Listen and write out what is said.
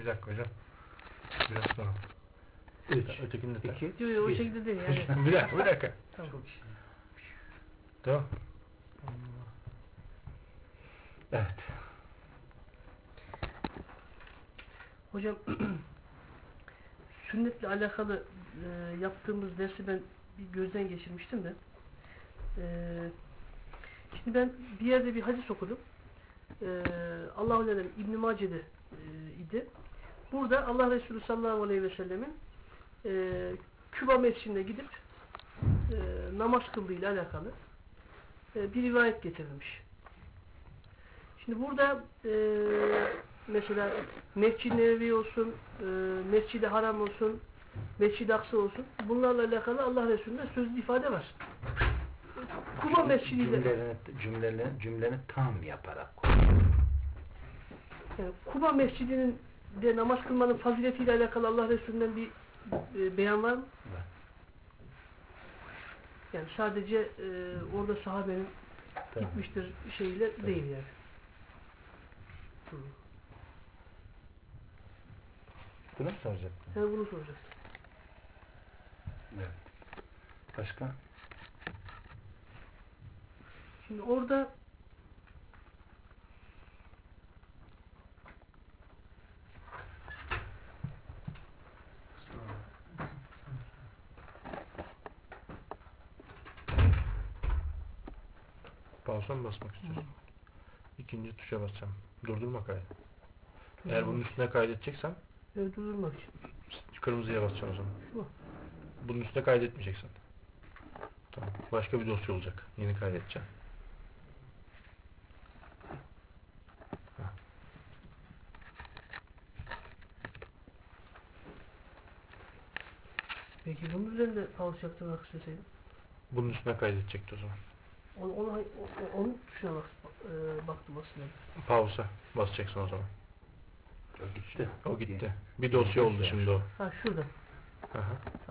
Bir dakika hocam. Biraz sonra. 3, Ötekini de tak. 2, Yok o şekilde değil yani. Bir dakika. Tamam. Tamam. Evet. Hocam sünnetle alakalı yaptığımız dersi ben bir gözden geçirmiştim de şimdi ben bir yerde bir hadis okudum. Allah-u Alem İbn-i Mace'de idi. Burada Allah Resulü sallallahu aleyhi ve sellemin Küba mescidine gidip namaz kıldığı ile alakalı bir rivayet getirilmiş. Şimdi burada mesela Mescid-i Nebevi olsun, Mescid-i Haram olsun, Mescid-i Aksa olsun, bunlarla alakalı Allah Resulü'nde sözlü ifade var. Kuba Mescidi'yle cümleni tam yaparak yani Kuba Mescidi'nin de namaz kılmanın faziletiyle alakalı Allah Resulü'nden bir beyan var mı? var. Yani sadece orada sahabenin gitmiştir şeyle değil yani. Bunu mu soracaktın? Sen bunu soracaksın. Evet. Başka? Şimdi orada Pausa mı basmak istiyorsun? İkinci tuşa basacağım. Durdurma kaydı. Eğer bunun üstüne kaydedeceksen durdurmak için. kırmızıya basacaksın o zaman. Şu. Bunun üstüne kaydetmeyeceksin. Tamam. Başka bir dosya olacak. Yeni kaydedeceksin. Peki bunun üzerinde pause yaptırmak isteseydim? Bunun üstüne kaydedecekti o zaman. Onun tuşuna baktım aslında. Pausa basacaksın o zaman. O gitti. O gitti. Bir dosya oldu şimdi o. Ha şurada. Aha.